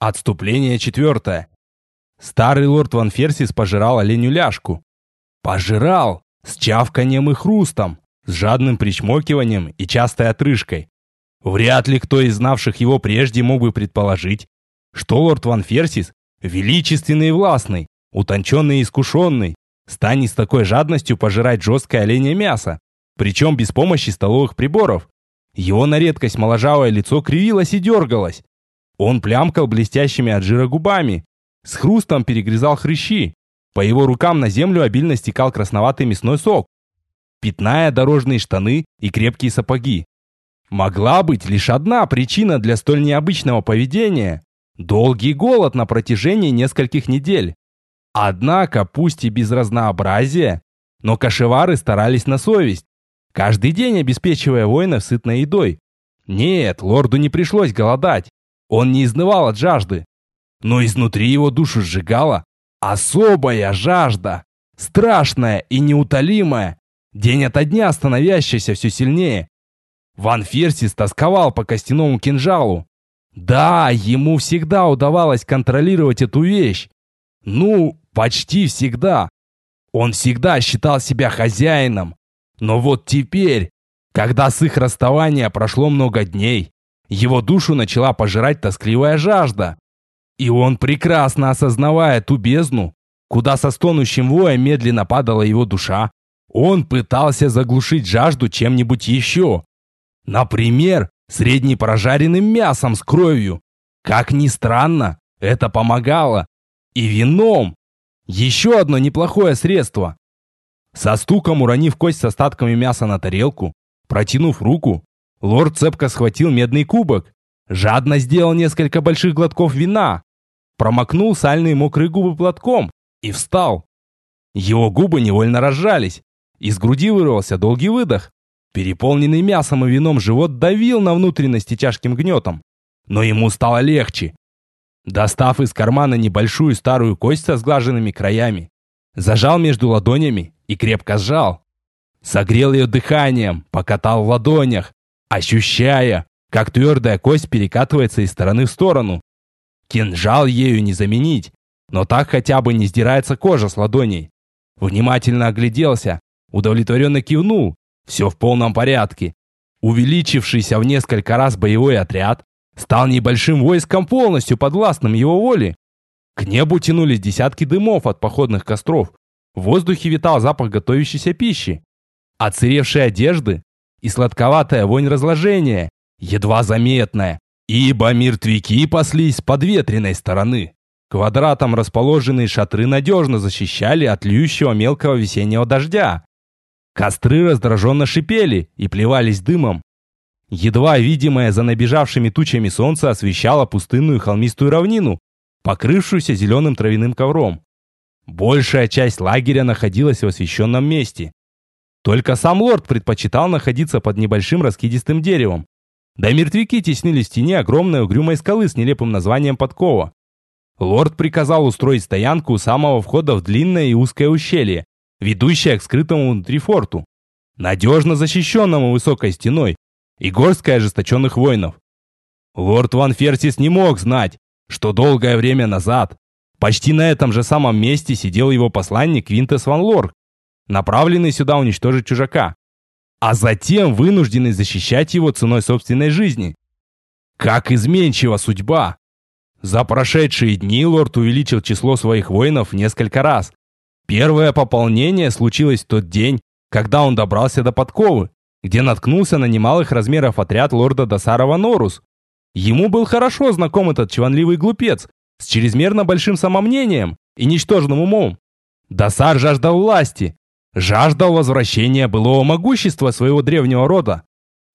Отступление 4. Старый лорд Ван Ферсис пожирал оленю ляжку. Пожирал с чавканием и хрустом, с жадным причмокиванием и частой отрыжкой. Вряд ли кто из знавших его прежде мог бы предположить, что лорд Ван Ферсис, величественный и властный, утонченный и искушенный, станет с такой жадностью пожирать жесткое оленье мясо, причем без помощи столовых приборов. Его на редкость моложавое лицо кривилось и дергалось. Он плямкал блестящими от жира губами, с хрустом перегрызал хрящи. По его рукам на землю обильно стекал красноватый мясной сок, пятная дорожные штаны и крепкие сапоги. Могла быть лишь одна причина для столь необычного поведения – долгий голод на протяжении нескольких недель. Однако, пусть и без разнообразия, но кошевары старались на совесть, каждый день обеспечивая воинов сытной едой. Нет, лорду не пришлось голодать. Он не изнывал от жажды, но изнутри его душу сжигала особая жажда, страшная и неутолимая, день ото дня становящаяся все сильнее. Ван Ферсис тосковал по костяному кинжалу. Да, ему всегда удавалось контролировать эту вещь. Ну, почти всегда. Он всегда считал себя хозяином. Но вот теперь, когда с их расставания прошло много дней, его душу начала пожирать тоскливая жажда. И он, прекрасно осознавая ту бездну, куда со стонущим воем медленно падала его душа, он пытался заглушить жажду чем-нибудь еще. Например, среднепрожаренным мясом с кровью. Как ни странно, это помогало. И вином. Еще одно неплохое средство. Со стуком уронив кость с остатками мяса на тарелку, протянув руку, лорд цепко схватил медный кубок, жадно сделал несколько больших глотков вина, промокнул сальные мокрые губы платком и встал. Его губы невольно разжались, из груди вырвался долгий выдох. Переполненный мясом и вином живот давил на внутренности тяжким гнетом, но ему стало легче. Достав из кармана небольшую старую кость со сглаженными краями, зажал между ладонями и крепко сжал. Согрел ее дыханием, покатал в ладонях, ощущая, как твердая кость перекатывается из стороны в сторону. Кинжал ею не заменить, но так хотя бы не сдирается кожа с ладоней. Внимательно огляделся, удовлетворенно кивнул. Все в полном порядке. Увеличившийся в несколько раз боевой отряд стал небольшим войском, полностью подвластным его воле. К небу тянулись десятки дымов от походных костров. В воздухе витал запах готовящейся пищи. Отсыревшие одежды и сладковатая вонь разложения, едва заметная, ибо мертвяки паслись с подветренной стороны. Квадратом расположенные шатры надежно защищали от льющего мелкого весеннего дождя. Костры раздраженно шипели и плевались дымом. Едва видимое за набежавшими тучами солнце освещало пустынную холмистую равнину, покрывшуюся зеленым травяным ковром. Большая часть лагеря находилась в освещенном месте. Только сам лорд предпочитал находиться под небольшим раскидистым деревом. Да и мертвяки теснились в тени огромной угрюмой скалы с нелепым названием Подкова. Лорд приказал устроить стоянку у самого входа в длинное и узкое ущелье, ведущее к скрытому внутри форту, надежно защищенному высокой стеной и горсткой ожесточенных воинов. Лорд Ван Ферсис не мог знать, что долгое время назад почти на этом же самом месте сидел его посланник Квинтес Ван Лорк, направленный сюда уничтожить чужака, а затем вынужденный защищать его ценой собственной жизни. Как изменчива судьба! За прошедшие дни лорд увеличил число своих воинов в несколько раз. Первое пополнение случилось в тот день, когда он добрался до Подковы, где наткнулся на немалых размеров отряд лорда Дасара Ван Орус. Ему был хорошо знаком этот чванливый глупец с чрезмерно большим самомнением и ничтожным умом. Дасар жаждал власти, жаждал возвращения былого могущества своего древнего рода.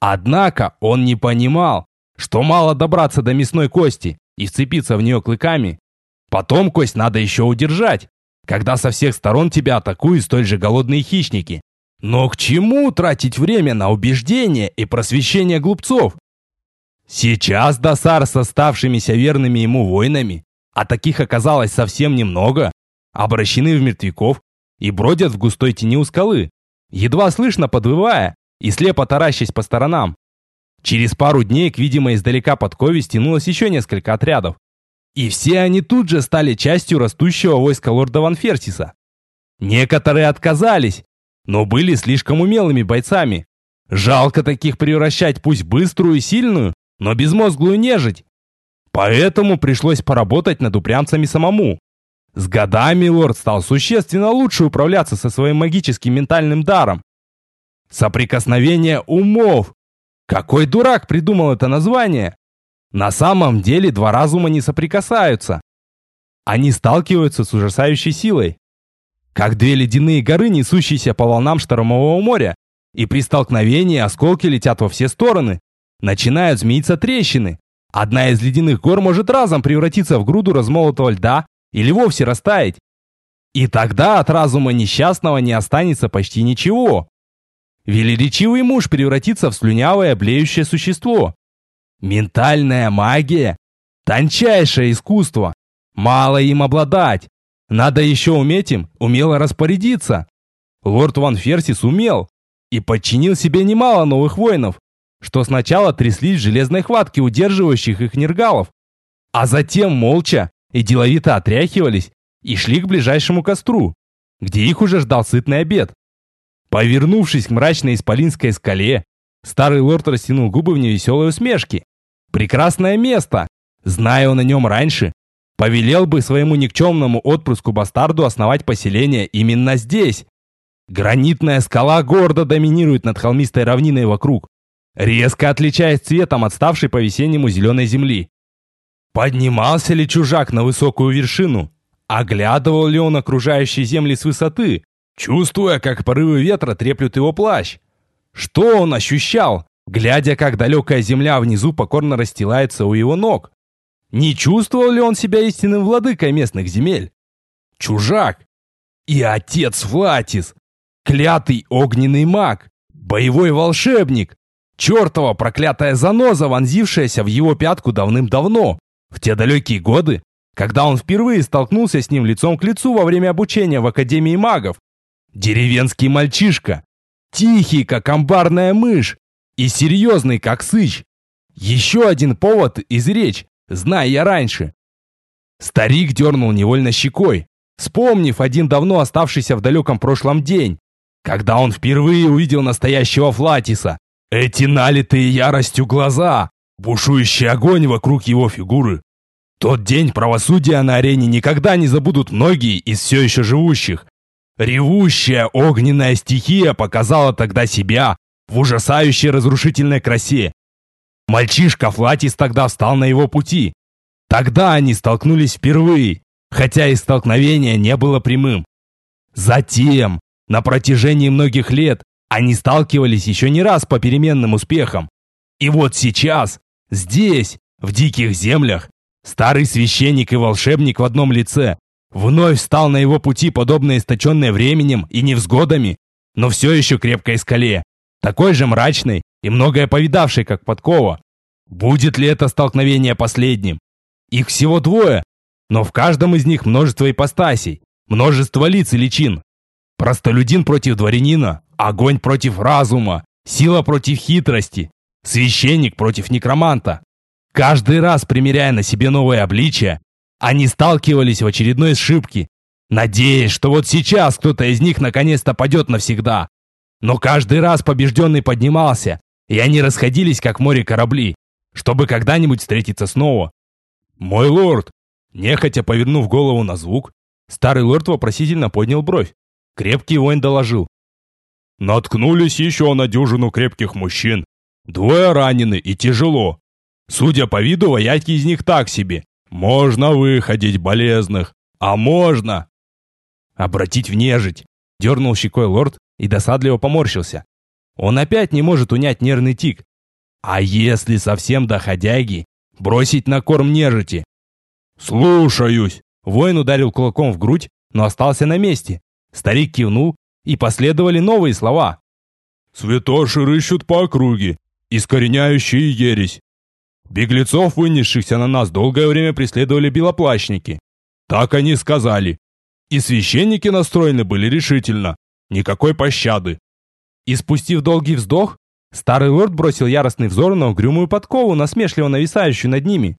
Однако он не понимал, что мало добраться до мясной кости и вцепиться в нее клыками. Потом кость надо еще удержать, когда со всех сторон тебя атакуют столь же голодные хищники. Но к чему тратить время на убеждение и просвещение глупцов? Сейчас Дасар с оставшимися верными ему воинами, а таких оказалось совсем немного, обращены в мертвяков и бродят в густой тени у скалы, едва слышно подвывая и слепо таращась по сторонам. Через пару дней к видимой издалека подкове стянулось еще несколько отрядов. И все они тут же стали частью растущего войска лорда Ван Ферсиса. Некоторые отказались, но были слишком умелыми бойцами. Жалко таких превращать пусть быструю и сильную, но безмозглую нежить. Поэтому пришлось поработать над упрямцами самому. С годами лорд стал существенно лучше управляться со своим магическим ментальным даром. Соприкосновение умов. Какой дурак придумал это название? На самом деле два разума не соприкасаются. Они сталкиваются с ужасающей силой. Как две ледяные горы, несущиеся по волнам штормового моря, и при столкновении осколки летят во все стороны. Начинают змеиться трещины. Одна из ледяных гор может разом превратиться в груду размолотого льда или вовсе растаять. И тогда от разума несчастного не останется почти ничего. Велеречивый муж превратится в слюнявое блеющее существо. Ментальная магия – тончайшее искусство. Мало им обладать. Надо еще уметь им умело распорядиться. Лорд Ван Ферсис умел и подчинил себе немало новых воинов, что сначала тряслись в железной хватке удерживающих их нергалов, а затем молча и деловито отряхивались и шли к ближайшему костру, где их уже ждал сытный обед. Повернувшись к мрачной исполинской скале, старый лорд растянул губы в невеселой усмешке. Прекрасное место! Зная он о нем раньше, повелел бы своему никчемному отпрыску-бастарду основать поселение именно здесь. Гранитная скала гордо доминирует над холмистой равниной вокруг, резко отличаясь цветом от ставшей по-весеннему зеленой земли. Поднимался ли чужак на высокую вершину? Оглядывал ли он окружающие земли с высоты, чувствуя, как порывы ветра треплют его плащ? Что он ощущал, глядя, как далекая земля внизу покорно расстилается у его ног? Не чувствовал ли он себя истинным владыкой местных земель? Чужак и отец Флатис, клятый огненный маг, боевой волшебник, чертова проклятая заноза, вонзившаяся в его пятку давным-давно, в те далекие годы, когда он впервые столкнулся с ним лицом к лицу во время обучения в Академии магов. Деревенский мальчишка, тихий, как амбарная мышь, и серьезный, как сыч. Еще один повод изречь, зная я раньше. Старик дернул невольно щекой, вспомнив один давно оставшийся в далеком прошлом день, когда он впервые увидел настоящего Флатиса. Эти налитые яростью глаза, бушующий огонь вокруг его фигуры. Тот день правосудия на арене никогда не забудут многие из все еще живущих. Ревущая огненная стихия показала тогда себя в ужасающей разрушительной красе. Мальчишка Флатис тогда встал на его пути. Тогда они столкнулись впервые, хотя и столкновение не было прямым. Затем, на протяжении многих лет, они сталкивались еще не раз по переменным успехам. И вот сейчас, здесь, в диких землях, старый священник и волшебник в одном лице вновь встал на его пути, подобно источенной временем и невзгодами, но все еще крепкой скале, такой же мрачной и многое повидавшей, как подкова. Будет ли это столкновение последним? Их всего двое, но в каждом из них множество ипостасей, множество лиц и личин. Простолюдин против дворянина, огонь против разума, сила против хитрости, священник против некроманта. Каждый раз, примеряя на себе новое обличие, они сталкивались в очередной сшибке, надеясь, что вот сейчас кто-то из них наконец-то падет навсегда. Но каждый раз побежденный поднимался, и они расходились, как в море корабли, чтобы когда-нибудь встретиться снова. «Мой лорд!» Нехотя повернув голову на звук, старый лорд вопросительно поднял бровь. Крепкий воин доложил. «Наткнулись еще на дюжину крепких мужчин. Двое ранены и тяжело. Судя по виду, вояки из них так себе. Можно выходить болезных, а можно...» «Обратить в нежить!» Дернул щекой лорд и досадливо поморщился. Он опять не может унять нервный тик. А если совсем доходяги, бросить на корм нежити? «Слушаюсь!» Воин ударил кулаком в грудь, но остался на месте. Старик кивнул, и последовали новые слова. «Святоши рыщут по округе, искореняющие ересь. Беглецов, вынесшихся на нас, долгое время преследовали белоплащники. Так они сказали. И священники настроены были решительно. Никакой пощады». И спустив долгий вздох, старый лорд бросил яростный взор на угрюмую подкову, насмешливо нависающую над ними.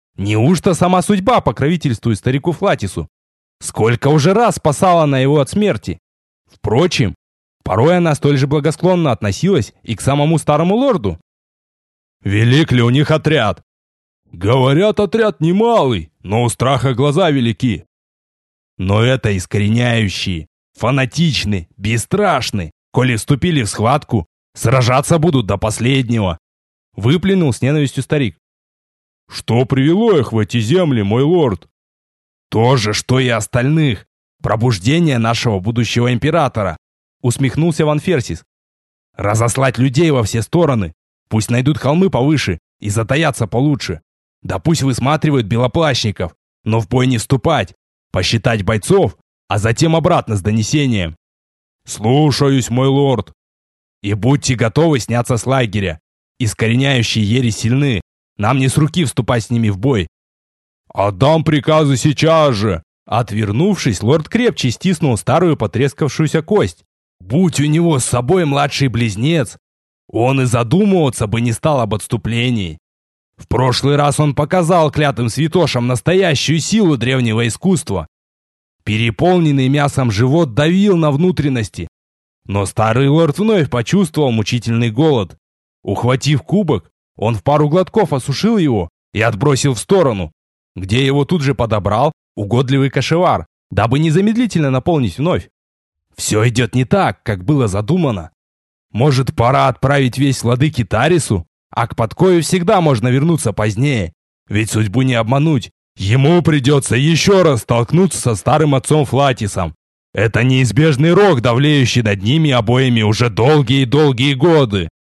Неужто сама судьба покровительствует старику Флатису? Сколько уже раз спасала она его от смерти? Впрочем, порой она столь же благосклонно относилась и к самому старому лорду. Велик ли у них отряд? Говорят, отряд немалый, но у страха глаза велики. Но это искореняющие, фанатичны, бесстрашны. Коли вступили в схватку, сражаться будут до последнего. Выплюнул с ненавистью старик. Что привело их в эти земли, мой лорд? То же, что и остальных. Пробуждение нашего будущего императора. Усмехнулся Ван Ферсис. Разослать людей во все стороны. Пусть найдут холмы повыше и затаятся получше. Да пусть высматривают белоплащников, но в бой не вступать. Посчитать бойцов, а затем обратно с донесением. Слушаюсь, мой лорд. И будьте готовы сняться с лагеря. Искореняющие ересь сильны. Нам не с руки вступать с ними в бой. Отдам приказы сейчас же. Отвернувшись, лорд крепче стиснул старую потрескавшуюся кость. Будь у него с собой младший близнец, он и задумываться бы не стал об отступлении. В прошлый раз он показал клятым святошам настоящую силу древнего искусства. Переполненный мясом живот давил на внутренности. Но старый лорд вновь почувствовал мучительный голод. Ухватив кубок, он в пару глотков осушил его и отбросил в сторону, где его тут же подобрал угодливый кошевар, дабы незамедлительно наполнить вновь. Все идет не так, как было задумано. Может, пора отправить весть владыке Тарису? А к Подкою всегда можно вернуться позднее. Ведь судьбу не обмануть. Ему придется еще раз столкнуться со старым отцом Флатисом. Это неизбежный рок, давлеющий над ними обоими уже долгие-долгие годы.